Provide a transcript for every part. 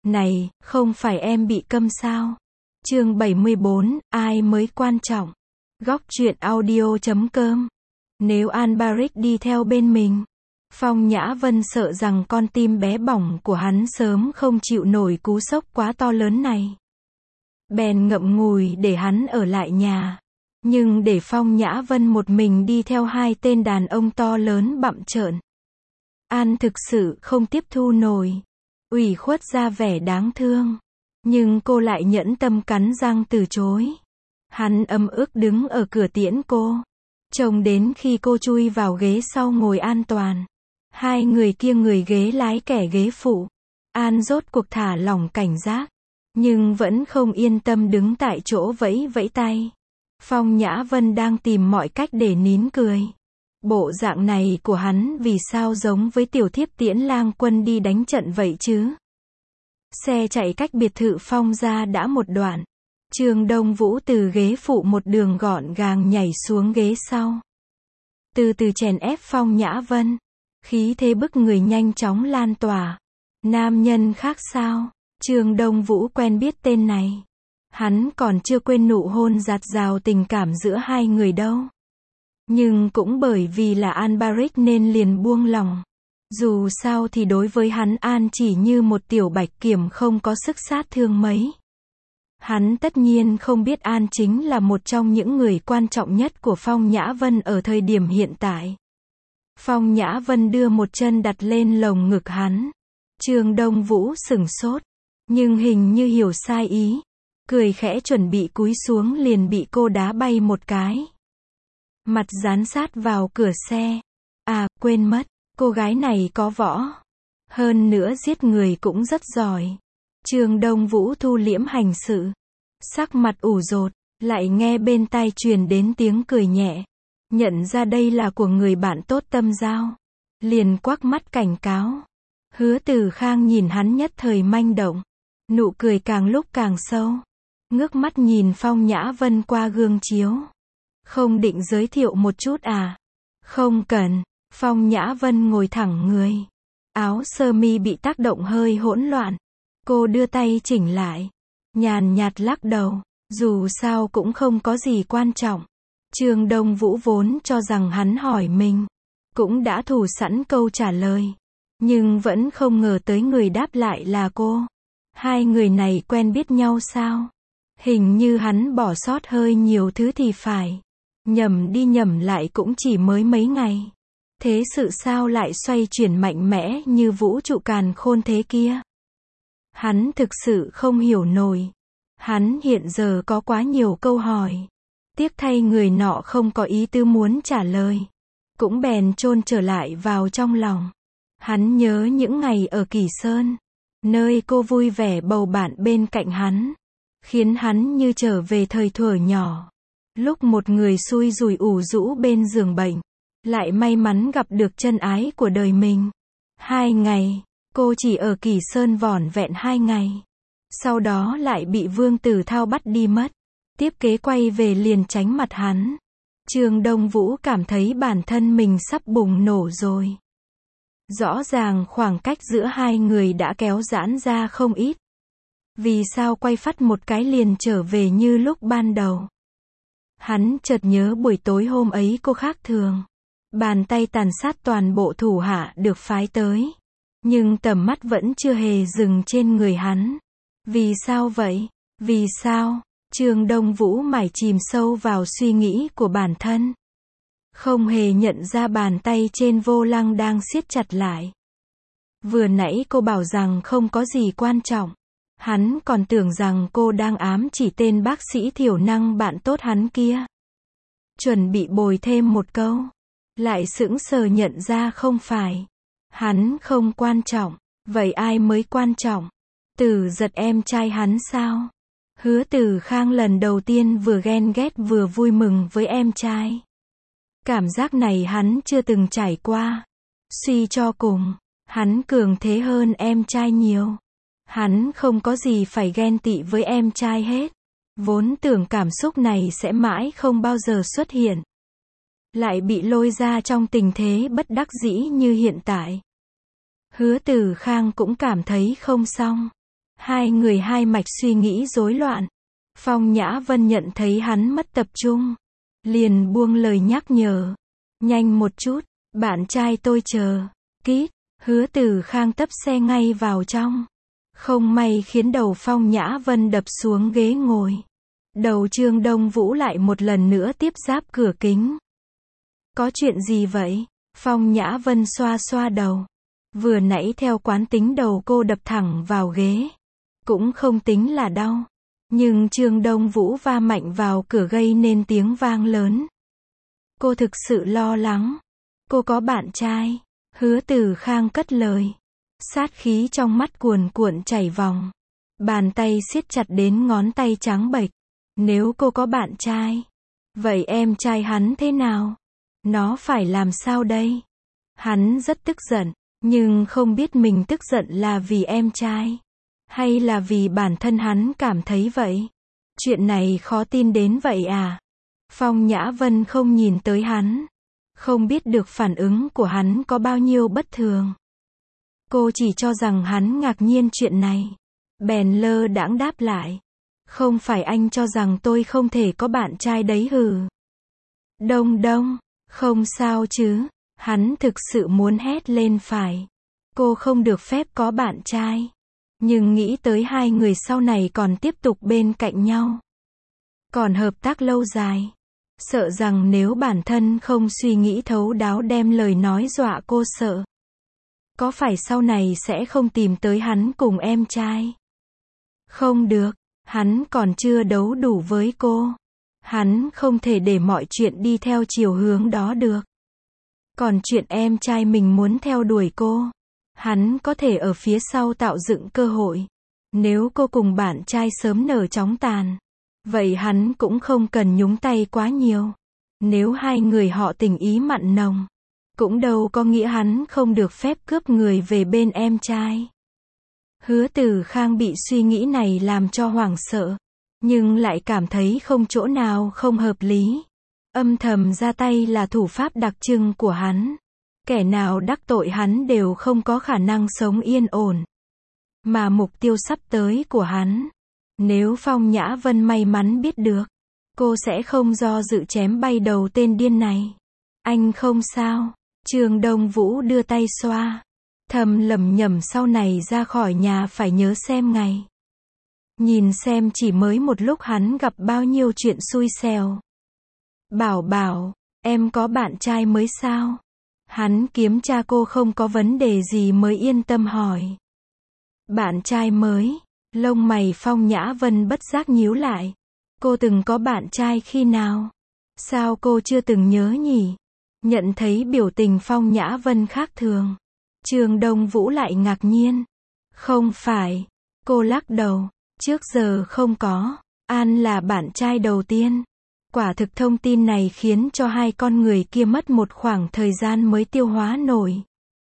Này, không phải em bị câm sao? Chương 74, ai mới quan trọng? Góc truyện audio.com. Nếu An Baric đi theo bên mình, Phong Nhã Vân sợ rằng con tim bé bỏng của hắn sớm không chịu nổi cú sốc quá to lớn này. Bèn ngậm ngùi để hắn ở lại nhà. Nhưng để Phong Nhã Vân một mình đi theo hai tên đàn ông to lớn bặm trợn, An thực sự không tiếp thu nổi. Ủy khuất ra vẻ đáng thương, nhưng cô lại nhẫn tâm cắn răng từ chối. Hắn ấm ức đứng ở cửa tiễn cô, trông đến khi cô chui vào ghế sau ngồi an toàn. Hai người kia người ghế lái kẻ ghế phụ. An rốt cuộc thả lỏng cảnh giác, nhưng vẫn không yên tâm đứng tại chỗ vẫy vẫy tay. Phong Nhã Vân đang tìm mọi cách để nín cười. Bộ dạng này của hắn vì sao giống với tiểu thiếp tiễn lang quân đi đánh trận vậy chứ? Xe chạy cách biệt thự Phong ra đã một đoạn. Trương Đông Vũ từ ghế phụ một đường gọn gàng nhảy xuống ghế sau, từ từ chèn ép Phong Nhã Vân. Khí thế bức người nhanh chóng lan tỏa. Nam nhân khác sao? Trương Đông Vũ quen biết tên này. Hắn còn chưa quên nụ hôn dạt dào tình cảm giữa hai người đâu. Nhưng cũng bởi vì là An Baric nên liền buông lòng. Dù sao thì đối với hắn An chỉ như một tiểu bạch kiểm không có sức sát thương mấy. Hắn tất nhiên không biết An chính là một trong những người quan trọng nhất của Phong Nhã Vân ở thời điểm hiện tại. Phong Nhã Vân đưa một chân đặt lên lồng ngực hắn. Trương Đông Vũ sửng sốt, nhưng hình như hiểu sai ý. Cười khẽ chuẩn bị cúi xuống liền bị cô đá bay một cái. Mặt dán sát vào cửa xe. À, quên mất, cô gái này có võ. Hơn nữa giết người cũng rất giỏi. Trương Đông Vũ thu liễm hành sự. Sắc mặt ủ rột, lại nghe bên tai truyền đến tiếng cười nhẹ. Nhận ra đây là của người bạn tốt tâm giao, liền quắc mắt cảnh cáo. Hứa Từ Khang nhìn hắn nhất thời manh động. Nụ cười càng lúc càng sâu. Ngước mắt nhìn Phong Nhã Vân qua gương chiếu. Không định giới thiệu một chút à? Không cần. Phong Nhã Vân ngồi thẳng người. Áo sơ mi bị tác động hơi hỗn loạn. Cô đưa tay chỉnh lại. Nhàn nhạt lắc đầu. Dù sao cũng không có gì quan trọng. Trương Đông Vũ vốn cho rằng hắn hỏi mình cũng đã thủ sẵn câu trả lời. Nhưng vẫn không ngờ tới người đáp lại là cô. Hai người này quen biết nhau sao? Hình như hắn bỏ sót hơi nhiều thứ thì phải. Nhầm đi nhầm lại cũng chỉ mới mấy ngày. Thế sự sao lại xoay chuyển mạnh mẽ như vũ trụ càn khôn thế kia? Hắn thực sự không hiểu nổi. Hắn hiện giờ có quá nhiều câu hỏi. Tiếc thay người nọ không có ý tư muốn trả lời. Cũng bèn chôn trở lại vào trong lòng. Hắn nhớ những ngày ở Kỳ Sơn, nơi cô vui vẻ bầu bạn bên cạnh hắn, khiến hắn như trở về thời thuở nhỏ. Lúc một người xui rủi ủ rũ bên giường bệnh, lại may mắn gặp được chân ái của đời mình. 2 ngày, cô chỉ ở Kỳ Sơn vỏn vẹn 2 ngày. Sau đó lại bị Vương Tử Thao bắt đi mất. Tiếp kế quay về liền tránh mặt hắn. Trương Đông Vũ cảm thấy bản thân mình sắp bùng nổ rồi. Rõ ràng khoảng cách giữa hai người đã kéo giãn ra không ít. Vì sao quay phắt một cái liền trở về như lúc ban đầu? Hắn chợt nhớ buổi tối hôm ấy cô khác thường. Bàn tay tàn sát toàn bộ thủ hạ được phái tới. Nhưng tầm mắt vẫn chưa hề dừng trên người hắn. Vì sao vậy? Vì sao? Trương Đông Vũ mải chìm sâu vào suy nghĩ của bản thân. Không hề nhận ra bàn tay trên vô lăng đang siết chặt lại. Vừa nãy cô bảo rằng không có gì quan trọng. Hắn còn tưởng rằng cô đang ám chỉ tên bác sĩ thiểu năng bạn tốt hắn kia. Chuẩn bị bồi thêm một câu. Lại sững sờ nhận ra không phải. Hắn không quan trọng. Vậy ai mới quan trọng? Tử Giật em trai hắn sao? Hứa Từ Khang lần đầu tiên vừa ghen ghét vừa vui mừng với em trai. Cảm giác này hắn chưa từng trải qua. Suy cho cùng, hắn cường thế hơn em trai nhiều. Hắn không có gì phải ghen tị với em trai hết. Vốn tưởng cảm xúc này sẽ mãi không bao giờ xuất hiện. Lại bị lôi ra trong tình thế bất đắc dĩ như hiện tại. Hứa Từ Khang cũng cảm thấy không xong. Hai người hai mạch suy nghĩ rối loạn. Phong Nhã Vân nhận thấy hắn mất tập trung, liền buông lời nhắc nhở. Nhanh một chút, bạn trai tôi chờ. Kít, Hứa Từ Khang tấp xe ngay vào trong. Không may khiến đầu Phong Nhã Vân đập xuống ghế ngồi. Đầu Trương Đông Vũ lại một lần nữa tiếp giáp cửa kính. Có chuyện gì vậy? Phong Nhã Vân xoa xoa đầu. Vừa nãy theo quán tính đầu cô đập thẳng vào ghế. Cũng không tính là đau. Nhưng Trương Đông Vũ va mạnh vào cửa gây nên tiếng vang lớn. Cô thực sự lo lắng. Cô có bạn trai. Hứa Từ Khang cất lời. Sát khí trong mắt cuồn cuộn chảy vòng. Bàn tay siết chặt đến ngón tay trắng bệch. Nếu cô có bạn trai, vậy em trai hắn thế nào? Nó phải làm sao đây? Hắn rất tức giận, nhưng không biết mình tức giận là vì em trai, hay là vì bản thân hắn cảm thấy vậy. Chuyện này khó tin đến vậy à? Phong Nhã Vân không nhìn tới hắn, không biết được phản ứng của hắn có bao nhiêu bất thường. Cô chỉ cho rằng hắn ngạc nhiên chuyện này, bèn lơ đãng đáp lại. Không phải anh cho rằng tôi không thể có bạn trai đấy hừ. Đông Đông, không sao chứ, hắn thực sự muốn hét lên phải. Cô không được phép có bạn trai. Nhưng nghĩ tới hai người sau này còn tiếp tục bên cạnh nhau. Còn hợp tác lâu dài. Sợ rằng nếu bản thân không suy nghĩ thấu đáo đem lời nói dọa cô sợ. Có phải sau này sẽ không tìm tới hắn cùng em trai? Không được. Hắn còn chưa đấu đủ với cô. Hắn không thể để mọi chuyện đi theo chiều hướng đó được. Còn chuyện em trai mình muốn theo đuổi cô, hắn có thể ở phía sau tạo dựng cơ hội. Nếu cô cùng bạn trai sớm nở chóng tàn, vậy hắn cũng không cần nhúng tay quá nhiều. Nếu hai người họ tình ý mặn nồng, cũng đâu có nghĩa hắn không được phép cướp người về bên em trai. Hứa Từ Khang bị suy nghĩ này làm cho hoảng sợ, nhưng lại cảm thấy không chỗ nào không hợp lý. Âm thầm ra tay là thủ pháp đặc trưng của hắn. Kẻ nào đắc tội hắn đều không có khả năng sống yên ổn. Mà mục tiêu sắp tới của hắn, nếu Phong Nhã Vân may mắn biết được, cô sẽ không do dự chém bay đầu tên điên này. Anh không sao. Trương Đông Vũ đưa tay xoa. Thầm lẩm nhẩm sau này ra khỏi nhà phải nhớ xem ngày. Nhìn xem chỉ mới một lúc hắn gặp bao nhiêu chuyện xui xẻo. Bảo bảo, em có bạn trai mới sao? Hắn kiểm tra cô không có vấn đề gì mới yên tâm hỏi. Bạn trai mới, lông mày Phong Nhã Vân bất giác nhíu lại. Cô từng có bạn trai khi nào? Sao cô chưa từng nhớ nhỉ? Nhận thấy biểu tình Phong Nhã Vân khác thường, Trương Đông Vũ lại ngạc nhiên. Không phải. Cô lắc đầu. Trước giờ không có. An là bạn trai đầu tiên. Quả thực thông tin này khiến cho hai con người kia mất một khoảng thời gian mới tiêu hóa nổi.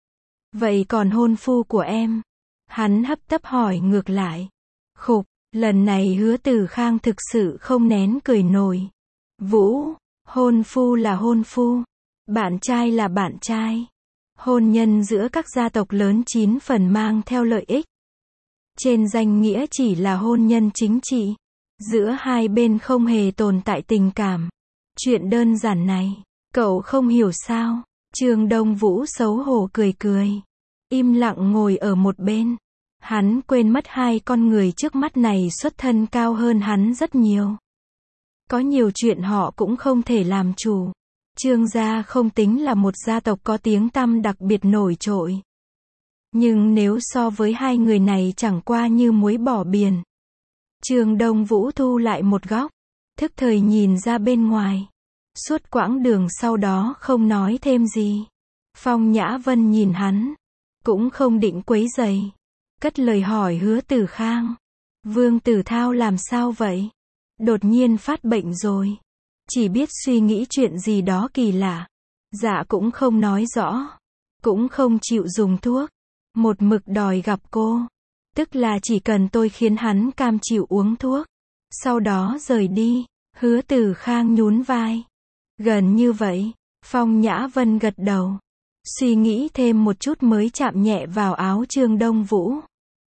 Vậy còn hôn phu của em? Hắn hấp tấp hỏi ngược lại. Khục, lần này Hứa Từ Khang thực sự không nén cười nổi. Vũ, hôn phu là hôn phu. Bạn trai là bạn trai. Hôn nhân giữa các gia tộc lớn 9 phần mang theo lợi ích. Trên danh nghĩa chỉ là hôn nhân chính trị. Giữa hai bên không hề tồn tại tình cảm. Chuyện đơn giản này, cậu không hiểu sao? Trương Đông Vũ xấu hổ cười cười. Im lặng ngồi ở một bên. Hắn quên mất hai con người trước mắt này xuất thân cao hơn hắn rất nhiều. Có nhiều chuyện họ cũng không thể làm chủ. Trương gia không tính là một gia tộc có tiếng tăm đặc biệt nổi trội. Nhưng nếu so với hai người này chẳng qua như muối bỏ biển. Trương Đông Vũ thu lại một góc, thức thời nhìn ra bên ngoài. Suốt quãng đường sau đó không nói thêm gì. Phong Nhã Vân nhìn hắn, cũng không định quấy rầy. Cất lời hỏi Hứa Từ Khang. Vương Tử Thao làm sao vậy? Đột nhiên phát bệnh rồi. Chỉ biết suy nghĩ chuyện gì đó kỳ lạ. Dạ cũng không nói rõ. Cũng không chịu dùng thuốc. Một mực đòi gặp cô. Tức là chỉ cần tôi khiến hắn cam chịu uống thuốc. Sau đó rời đi. Hứa Từ Khang nhún vai. Gần như vậy. Phong Nhã Vân gật đầu. Suy nghĩ thêm một chút mới chạm nhẹ vào áo Trương Đông Vũ.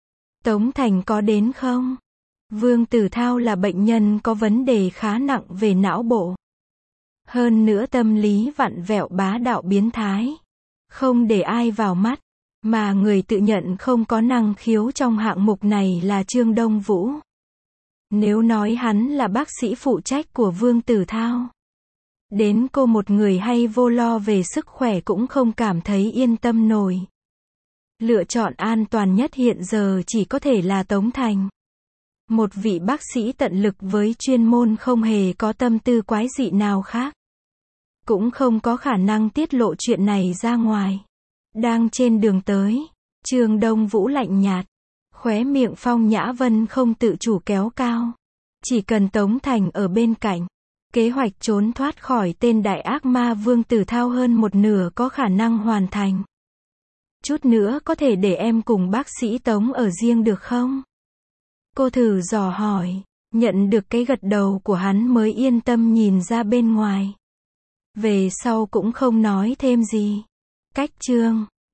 Tống Thành có đến không? Vương Tử Thao là bệnh nhân có vấn đề khá nặng về não bộ. Hơn nữa tâm lý vặn vẹo bá đạo biến thái. Không để ai vào mắt. Mà người tự nhận không có năng khiếu trong hạng mục này là Trương Đông Vũ. Nếu nói hắn là bác sĩ phụ trách của Vương Tử Thao, đến cô một người hay vô lo về sức khỏe cũng không cảm thấy yên tâm nổi. Lựa chọn an toàn nhất hiện giờ chỉ có thể là Tống Thành. Một vị bác sĩ tận lực với chuyên môn không hề có tâm tư quái dị nào khác. Cũng không có khả năng tiết lộ chuyện này ra ngoài. Đang trên đường tới, Trương Đông Vũ lạnh nhạt. Khóe miệng Phong Nhã Vân không tự chủ kéo cao. Chỉ cần Tống Thành ở bên cạnh, kế hoạch trốn thoát khỏi tên đại ác ma Vương Tử Thao hơn một nửa có khả năng hoàn thành. Chút nữa có thể để em cùng bác sĩ Tống ở riêng được không? Cô thử dò hỏi, nhận được cái gật đầu của hắn mới yên tâm nhìn ra bên ngoài. Về sau cũng không nói thêm gì. Cách chương